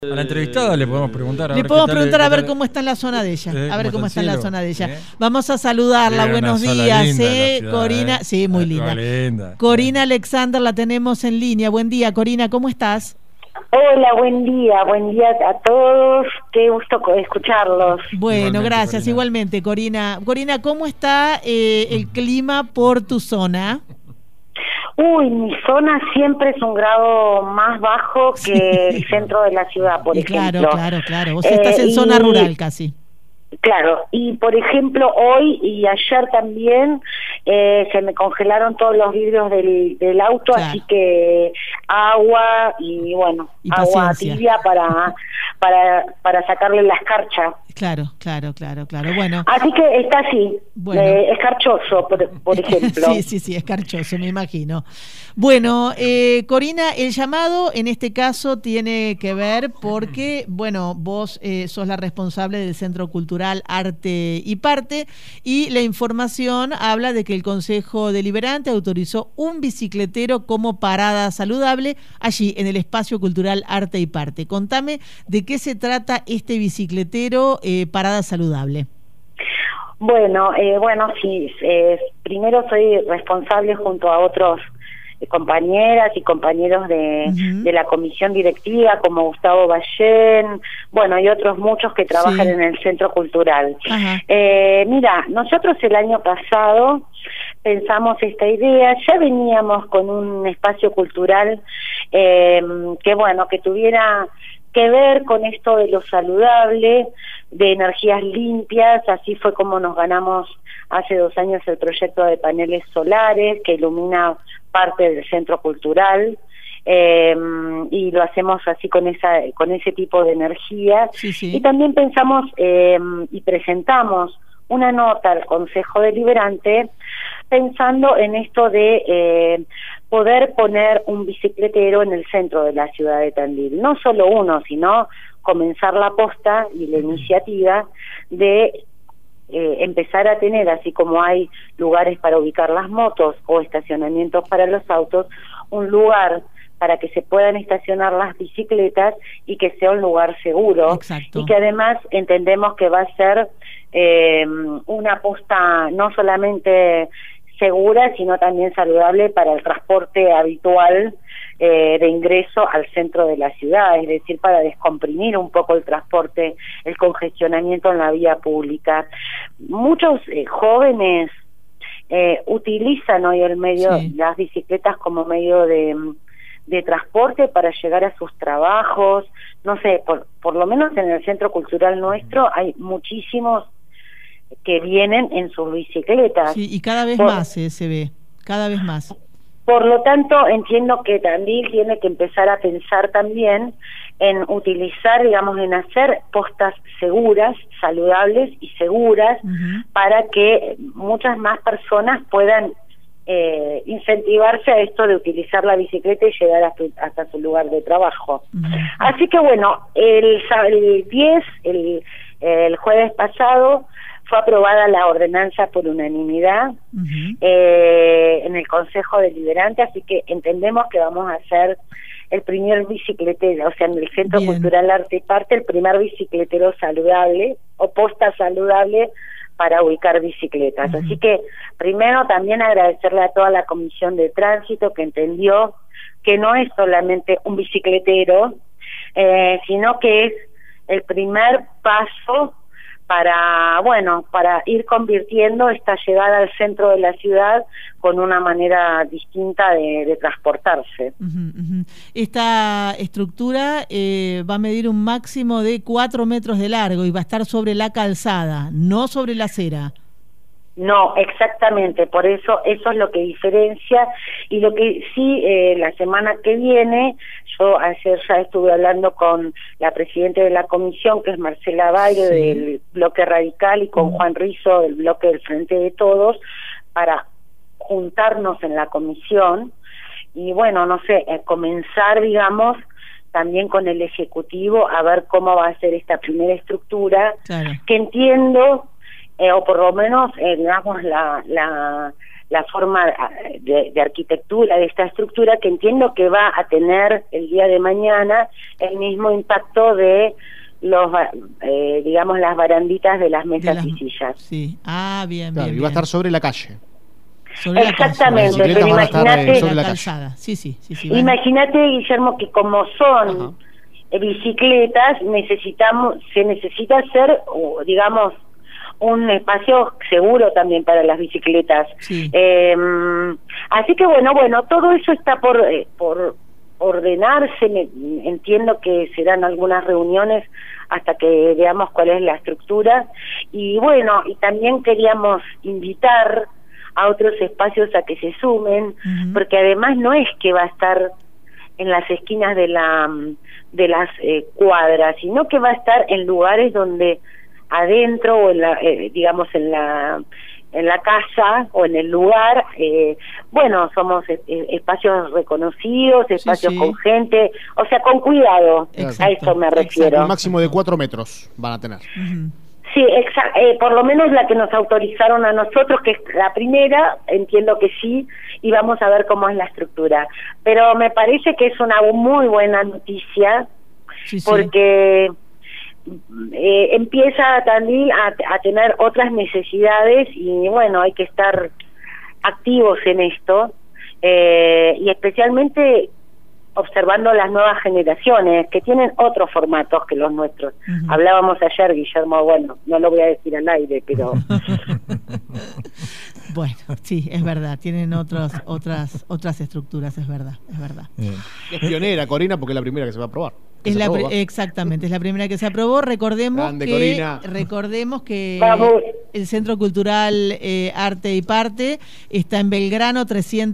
A la entrevistada le podemos preguntar a ver cómo está en la zona de ella. A ver cómo está en la zona de ella. Vamos a saludarla. Buenos días, Corina. Sí, muy linda. Corina Alexander la tenemos en línea. Buen día, Corina, ¿cómo estás? Hola, buen día a todos, qué gusto escucharlos. Bueno, gracias, igualmente, Corina. Corina, ¿cómo está el clima por tu zona? Uy, mi zona siempre es un grado más bajo que el centro de la ciudad, por ejemplo. Claro. Vos estás en zona rural casi. Claro, y por ejemplo hoy y ayer también se me congelaron todos los vidrios del auto, claro. Así que agua y bueno, agua tibia para sacarle la escarcha. Claro. Bueno. Así que está así, escarchoso, por ejemplo. Sí, escarchoso, me imagino. Bueno, Corina, el llamado en este caso tiene que ver porque, bueno, vos sos la responsable del Centro Cultural Arte y Parte, y la información habla de que el Consejo Deliberante autorizó un bicicletero como parada saludable allí en el Espacio Cultural Arte y Parte. Contame de qué se trata este bicicletero parada saludable. Bueno, sí, primero soy responsable junto a otros compañeras y compañeros de la comisión directiva, como Gustavo Ballén, bueno, y otros muchos que trabajan en el Centro Cultural. Mira, nosotros el año pasado pensamos esta idea, ya veníamos con un espacio cultural que tuviera que ver con esto de lo saludable, de energías limpias. Así fue como nos ganamos hace 2 años el proyecto de paneles solares que ilumina parte del centro cultural, y lo hacemos así con ese tipo de energía. Y también pensamos y presentamos una nota al Consejo Deliberante pensando en esto de poder poner un bicicletero en el centro de la ciudad de Tandil. No solo uno, sino comenzar la posta y la iniciativa de empezar a tener, así como hay lugares para ubicar las motos o estacionamientos para los autos, un lugar para que se puedan estacionar las bicicletas y que sea un lugar seguro. Exacto. Y que además entendemos que va a ser una posta no solamente segura, sino también saludable para el transporte habitual de ingreso al centro de la ciudad, es decir, para descomprimir un poco el transporte, el congestionamiento en la vía pública. Muchos jóvenes utilizan hoy las bicicletas como medio de transporte para llegar a sus trabajos. No sé, por lo menos en el centro cultural nuestro hay muchísimos que vienen en sus bicicletas. Sí, y cada vez más se ve, cada vez más. Por lo tanto, entiendo que Tandil tiene que empezar a pensar también en utilizar, digamos, en hacer postas seguras, saludables y seguras, para que muchas más personas puedan incentivarse a esto de utilizar la bicicleta y llegar hasta su lugar de trabajo. Así que bueno, el jueves pasado fue aprobada la ordenanza por unanimidad en el Consejo Deliberante, así que entendemos que vamos a hacer el primer bicicletero, o sea, en el Centro Cultural Arte y Parte, el primer bicicletero saludable o posta saludable para ubicar bicicletas. Así que primero también agradecerle a toda la Comisión de Tránsito que entendió que no es solamente un bicicletero, sino que es el primer paso para ir convirtiendo esta llegada al centro de la ciudad con una manera distinta de transportarse. Esta estructura va a medir un máximo de 4 metros de largo y va a estar sobre la calzada, no sobre la acera. No, exactamente, por eso es lo que diferencia. Y lo que sí, la semana que viene, yo ayer ya estuve hablando con la presidenta de la comisión, que es Marcela Bayo, del Bloque Radical, y con Juan Rizzo, del Bloque del Frente de Todos, para juntarnos en la comisión y bueno, no sé, comenzar, digamos, también con el Ejecutivo a ver cómo va a ser esta primera estructura, que entiendo, o por lo menos, digamos, la la forma de arquitectura de esta estructura, que entiendo que va a tener el día de mañana el mismo impacto de los digamos las baranditas de las mesas y sillas. Sí, bien, claro, bien. Y va a estar sobre la calle. Sobre exactamente, la pero imagínate sobre la calzada. Sí, imagínate, Guillermo, que como son bicicletas, se necesita hacer, digamos, un espacio seguro también para las bicicletas. Sí. Así que bueno, todo eso está por ordenarse. Entiendo que serán algunas reuniones hasta que veamos cuál es la estructura. Y bueno, y también queríamos invitar a otros espacios a que se sumen, porque además no es que va a estar en las esquinas de las cuadras, sino que va a estar en lugares donde adentro o en la, digamos en la casa o en el lugar, somos espacios reconocidos, espacios con gente, o sea, con cuidado. Exacto, a esto me refiero. Un máximo de 4 metros van a tener. Sí, por lo menos la que nos autorizaron a nosotros, que es la primera, entiendo que sí, y vamos a ver cómo es la estructura. Pero me parece que es una muy buena noticia, porque empieza Tandil a tener otras necesidades y bueno, hay que estar activos en esto, y especialmente observando las nuevas generaciones que tienen otros formatos que los nuestros. Hablábamos ayer, Guillermo, bueno, no lo voy a decir al aire, pero bueno, sí, es verdad, tienen otras estructuras, es verdad. Es pionera, Corina, porque es la primera que se va a probar. Exactamente, es la primera que se aprobó. Recordemos que el Centro Cultural Arte y Parte está en Belgrano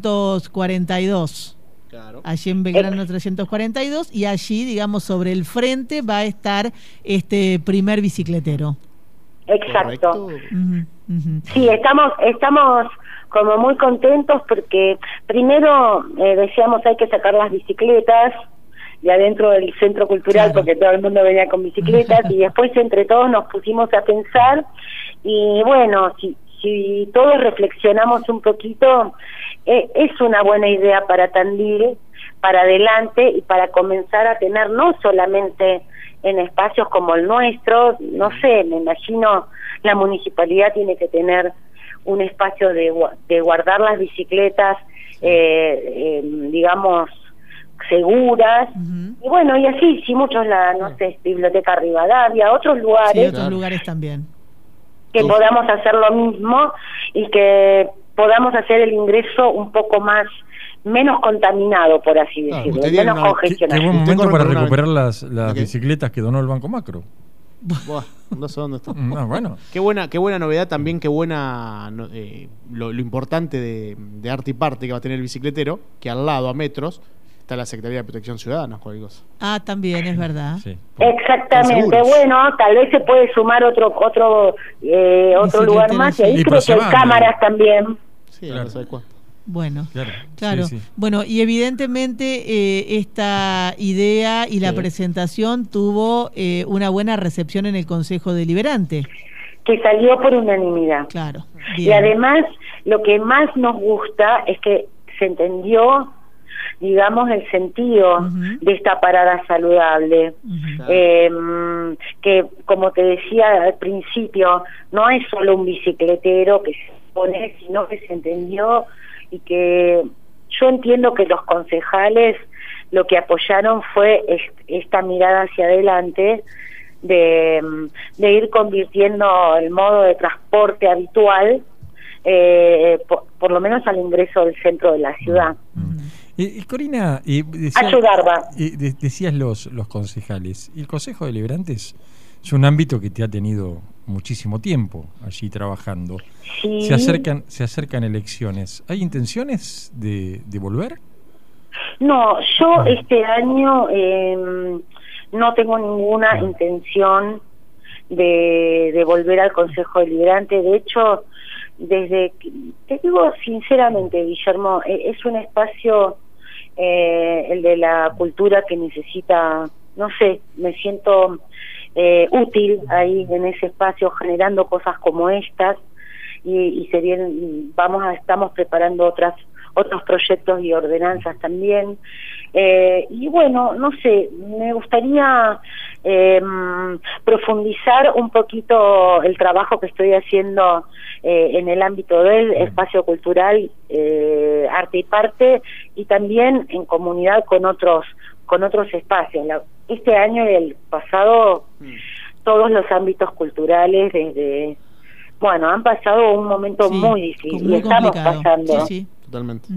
342. Claro. Allí en Belgrano 342, y allí, digamos, sobre el frente va a estar este primer bicicletero. Exacto. Sí, estamos como muy contentos porque primero decíamos hay que sacar las bicicletas de adentro del centro cultural, porque todo el mundo venía con bicicletas, y después entre todos nos pusimos a pensar, y bueno, si todos reflexionamos un poquito, es una buena idea para Tandil, para adelante, y para comenzar a tener no solamente en espacios como el nuestro, no sé, me imagino la municipalidad tiene que tener un espacio de guardar las bicicletas, digamos, seguras, y bueno, y así, sí, muchos, no sé, Biblioteca Rivadavia, otros lugares. Sí, otros lugares también. Que podamos hacer lo mismo y que podamos hacer el ingreso un poco menos contaminado, por así decirlo, menos congestionado. Qué buen momento para recuperar las bicicletas que donó el Banco Macro. Buah, no sé dónde está. Bueno. Qué buena novedad también, qué buena lo importante de Arte y Parte que va a tener el bicicletero, que al lado, a metros, está la Secretaría de Protección Ciudadana, cualquier cosa. También es verdad. Sí. Exactamente. Bueno, tal vez se puede sumar otro lugar más, y ahí creo que hay cámaras también. Sí, claro. No sé cuánto. Bueno, claro. Sí. Bueno, y evidentemente esta idea y la presentación tuvo una buena recepción en el Consejo Deliberante. Que salió por unanimidad. Claro. Bien. Y además, lo que más nos gusta es que se entendió, digamos, el sentido de esta parada saludable, que como te decía al principio, no es solo un bicicletero que se pone, sino que se entendió, y que yo entiendo que los concejales lo que apoyaron fue esta mirada hacia adelante de ir convirtiendo el modo de transporte habitual, por lo menos al ingreso del centro de la ciudad. Y Corina, decías los concejales, y el Consejo Deliberante es un ámbito que te ha tenido muchísimo tiempo allí trabajando. Sí. Se acercan elecciones. ¿Hay intenciones de volver? No, yo este año no tengo ninguna intención de volver al Consejo Deliberante. De hecho, te digo sinceramente, Guillermo, es un espacio, el de la cultura, que necesita, no sé, me siento útil ahí en ese espacio, generando cosas como estas, y se vienen, estamos preparando otros proyectos y ordenanzas también. Y bueno, no sé, me gustaría profundizar un poquito el trabajo que estoy haciendo en el ámbito del espacio cultural, arte y parte, y también en comunidad con otros espacios. Este año y el pasado, todos los ámbitos culturales han pasado un momento muy difícil, muy estamos complicado. pasando. Sí. Totalmente.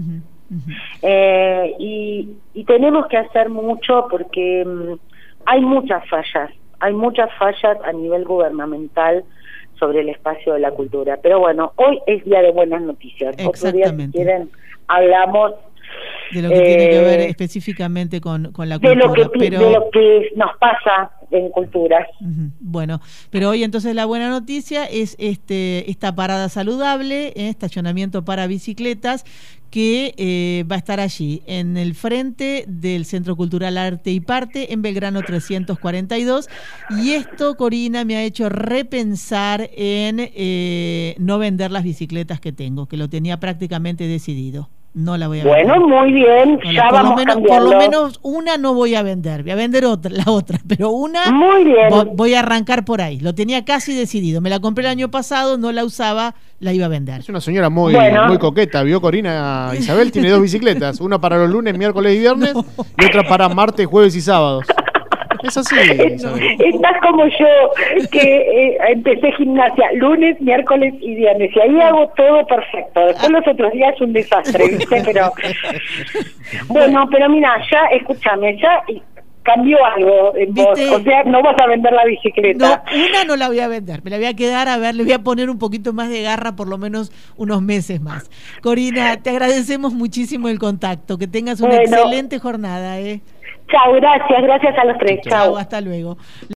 Y tenemos que hacer mucho porque hay muchas fallas a nivel gubernamental sobre el espacio de la cultura. Pero bueno, hoy es día de buenas noticias. Otro día, si quieren, hablamos de lo que tiene que ver específicamente con la cultura. De lo que nos pasa en cultura. Bueno, pero hoy entonces la buena noticia es esta parada saludable, estacionamiento para bicicletas, que va a estar allí, en el frente del Centro Cultural Arte y Parte, en Belgrano 342. Y esto, Corina, me ha hecho repensar en no vender las bicicletas que tengo, que lo tenía prácticamente decidido. No la voy a vender. Bueno, muy bien, ya vamos cambiando. Por lo menos una no voy a vender, voy a vender la otra, pero una muy bien. Voy a arrancar por ahí. Lo tenía casi decidido. Me la compré el año pasado, no la usaba, la iba a vender. Es una señora muy coqueta, ¿vio, Corina? Isabel tiene 2 bicicletas, una para los lunes, miércoles y viernes, y otra para martes, jueves y sábados. Es así, Isabel. Estás como yo, que empecé gimnasia lunes, miércoles y viernes, y ahí hago todo perfecto. Después los otros días es un desastre, ¿viste? Pero bueno, pero mira, ya, escúchame, ya cambió algo en vos. O sea, no vas a vender la bicicleta. No, una no la voy a vender, me la voy a quedar, a ver, le voy a poner un poquito más de garra, por lo menos unos meses más. Corina, te agradecemos muchísimo el contacto, que tengas una excelente jornada. Chao, gracias a los tres. Chao, hasta luego.